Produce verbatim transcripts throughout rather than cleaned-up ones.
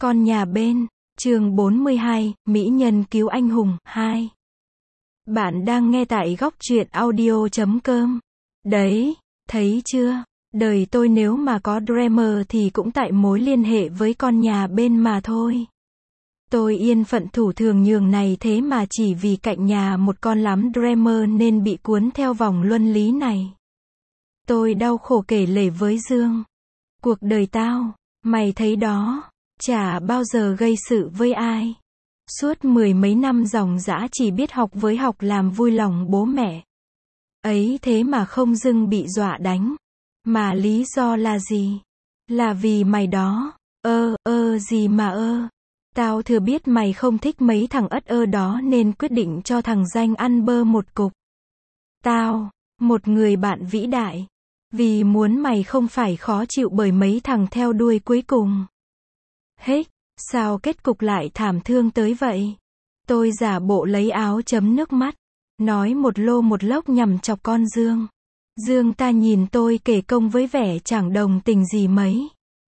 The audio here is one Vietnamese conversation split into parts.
Con nhà bên, chương bốn mươi hai, Mỹ nhân cứu anh hùng, hai. Bạn đang nghe tại góc truyện audio chấm com. Đấy, thấy chưa? Đời tôi nếu mà có Dreamer thì cũng tại mối liên hệ với con nhà bên mà thôi. Tôi yên phận thủ thường nhường này thế mà chỉ vì cạnh nhà một con lắm Dreamer nên bị cuốn theo vòng luân lý này. Tôi đau khổ kể lể với Dương. Cuộc đời tao, mày thấy đó, chả bao giờ gây sự với ai. Suốt mười mấy năm dòng dã chỉ biết học với học làm vui lòng bố mẹ. Ấy thế mà không dưng bị dọa đánh. Mà lý do là gì? Là vì mày đó. Ơ, ơ gì mà ơ. Tao thừa biết mày không thích mấy thằng ất ơ đó nên quyết định cho thằng danh ăn bơ một cục. Tao, một người bạn vĩ đại. Vì muốn mày không phải khó chịu bởi mấy thằng theo đuôi cuối cùng. Hết, sao kết cục lại thảm thương tới vậy? Tôi giả bộ lấy áo chấm nước mắt, nói một lô một lốc nhằm chọc con Dương. Dương ta nhìn tôi kể công với vẻ chẳng đồng tình gì mấy.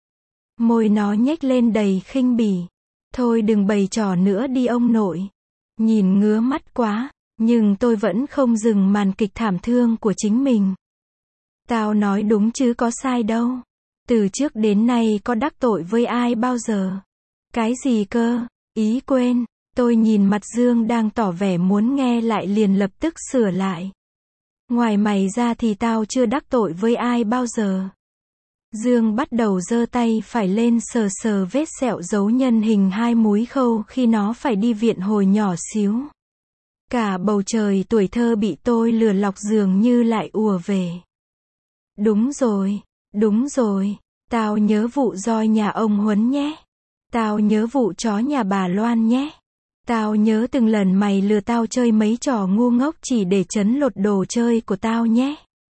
Môi nó nhếch lên đầy khinh bỉ. Thôi đừng bày trò nữa đi ông nội. Nhìn ngứa mắt quá, nhưng tôi vẫn không dừng màn kịch thảm thương của chính mình. Tao nói đúng chứ có sai đâu. Từ trước đến nay có đắc tội với ai bao giờ? Cái gì cơ? Ý quên. Tôi nhìn mặt Dương đang tỏ vẻ muốn nghe lại liền lập tức sửa lại. Ngoài mày ra thì tao chưa đắc tội với ai bao giờ. Dương bắt đầu giơ tay phải lên sờ sờ vết sẹo dấu nhân hình hai múi khâu khi nó phải đi viện hồi nhỏ xíu. Cả bầu trời tuổi thơ bị tôi lừa lọc dường như lại ùa về. Đúng rồi, đúng rồi, tao nhớ vụ roi nhà ông Huấn nhé. Tao nhớ vụ chó nhà bà Loan nhé. Tao nhớ từng lần mày lừa tao chơi mấy trò ngu ngốc chỉ để trấn lột đồ chơi của tao nhé.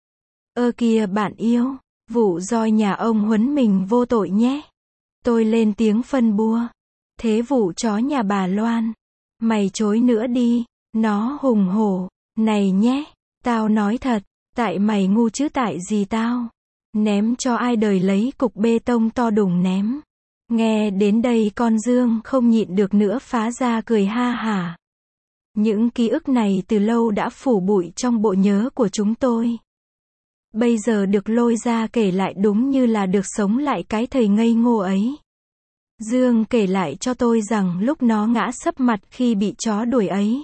Ơ kìa bạn yêu, vụ roi nhà ông Huấn mình vô tội nhé. Tôi lên tiếng phân bua. Thế vụ chó nhà bà Loan, mày chối nữa đi, nó hùng hổ, này nhé, tao nói thật. Tại mày ngu chứ tại gì tao? Ném cho ai đời lấy cục bê tông to đùng ném. Nghe đến đây con Dương không nhịn được nữa phá ra cười ha hả. Những ký ức này từ lâu đã phủ bụi trong bộ nhớ của chúng tôi. Bây giờ được lôi ra kể lại đúng như là được sống lại cái thời ngây ngô ấy. Dương kể lại cho tôi rằng lúc nó ngã sấp mặt khi bị chó đuổi ấy.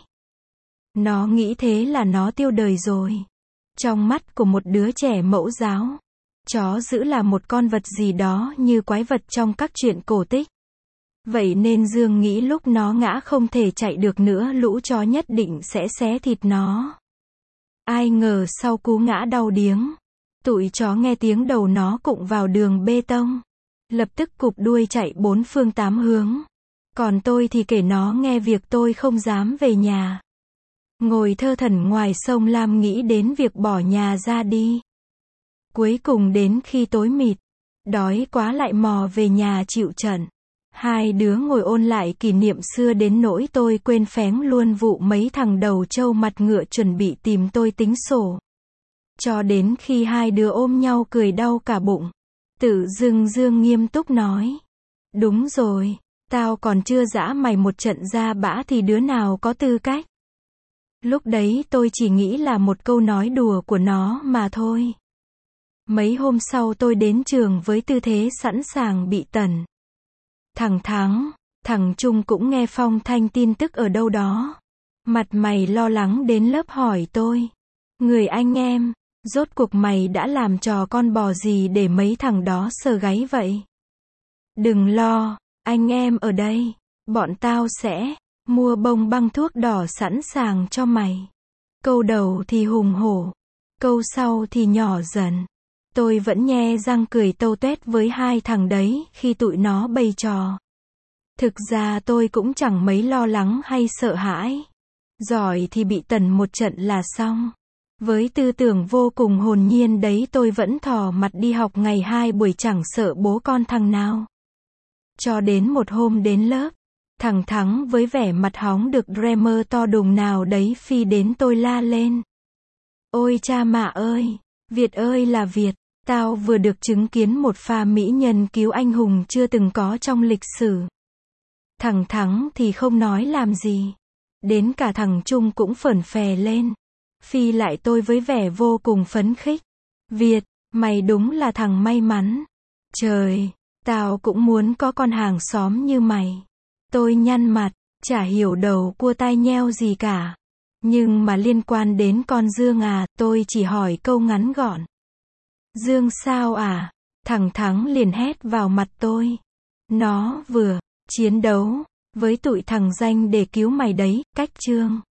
Nó nghĩ thế là nó tiêu đời rồi. Trong mắt của một đứa trẻ mẫu giáo, chó dữ là một con vật gì đó như quái vật trong các truyện cổ tích. Vậy nên Dương nghĩ lúc nó ngã không thể chạy được nữa lũ chó nhất định sẽ xé thịt nó. Ai ngờ sau cú ngã đau điếng, tụi chó nghe tiếng đầu nó cụng vào đường bê tông. Lập tức cụp đuôi chạy bốn phương tám hướng. Còn tôi thì kể nó nghe việc tôi không dám về nhà. Ngồi thơ thẩn ngoài sông Lam nghĩ đến việc bỏ nhà ra đi. Cuối cùng đến khi tối mịt, đói quá lại mò về nhà chịu trận. Hai đứa ngồi ôn lại kỷ niệm xưa đến nỗi tôi quên phén luôn vụ mấy thằng đầu trâu mặt ngựa chuẩn bị tìm tôi tính sổ. Cho đến khi hai đứa ôm nhau cười đau cả bụng. Tự dưng Dương nghiêm túc nói. Đúng rồi, tao còn chưa dã mày một trận ra bã thì đứa nào có tư cách. Lúc đấy tôi chỉ nghĩ là một câu nói đùa của nó mà thôi. Mấy hôm sau tôi đến trường với tư thế sẵn sàng bị tẩn. Thằng Thắng, thằng Trung cũng nghe phong thanh tin tức ở đâu đó. Mặt mày lo lắng đến lớp hỏi tôi. Người anh em, rốt cuộc mày đã làm trò con bò gì để mấy thằng đó sờ gáy vậy? Đừng lo, anh em ở đây, bọn tao sẽ mua bông băng thuốc đỏ sẵn sàng cho mày. Câu đầu thì hùng hổ, câu sau thì nhỏ dần. Tôi vẫn nhe răng cười tâu tuét với hai thằng đấy khi tụi nó bày trò. Thực ra tôi cũng chẳng mấy lo lắng hay sợ hãi. Giỏi thì bị tẩn một trận là xong. Với tư tưởng vô cùng hồn nhiên đấy tôi vẫn thò mặt đi học ngày hai buổi chẳng sợ bố con thằng nào. Cho đến một hôm đến lớp, thằng Thắng với vẻ mặt hóng được Dreamer to đùng nào đấy phi đến tôi la lên. Ôi cha mạ ơi, Việt ơi là Việt, tao vừa được chứng kiến một pha mỹ nhân cứu anh hùng chưa từng có trong lịch sử. Thằng Thắng thì không nói làm gì. Đến cả thằng Trung cũng phởn phè lên. Phi lại tôi với vẻ vô cùng phấn khích. Việt, mày đúng là thằng may mắn. Trời, tao cũng muốn có con hàng xóm như mày. Tôi nhăn mặt, chả hiểu đầu cua tai nheo gì cả. Nhưng mà liên quan đến con Dương à, tôi chỉ hỏi câu ngắn gọn. Dương sao à? Thằng Thắng liền hét vào mặt tôi. Nó vừa chiến đấu với tụi thằng danh để cứu mày đấy, cách Trương.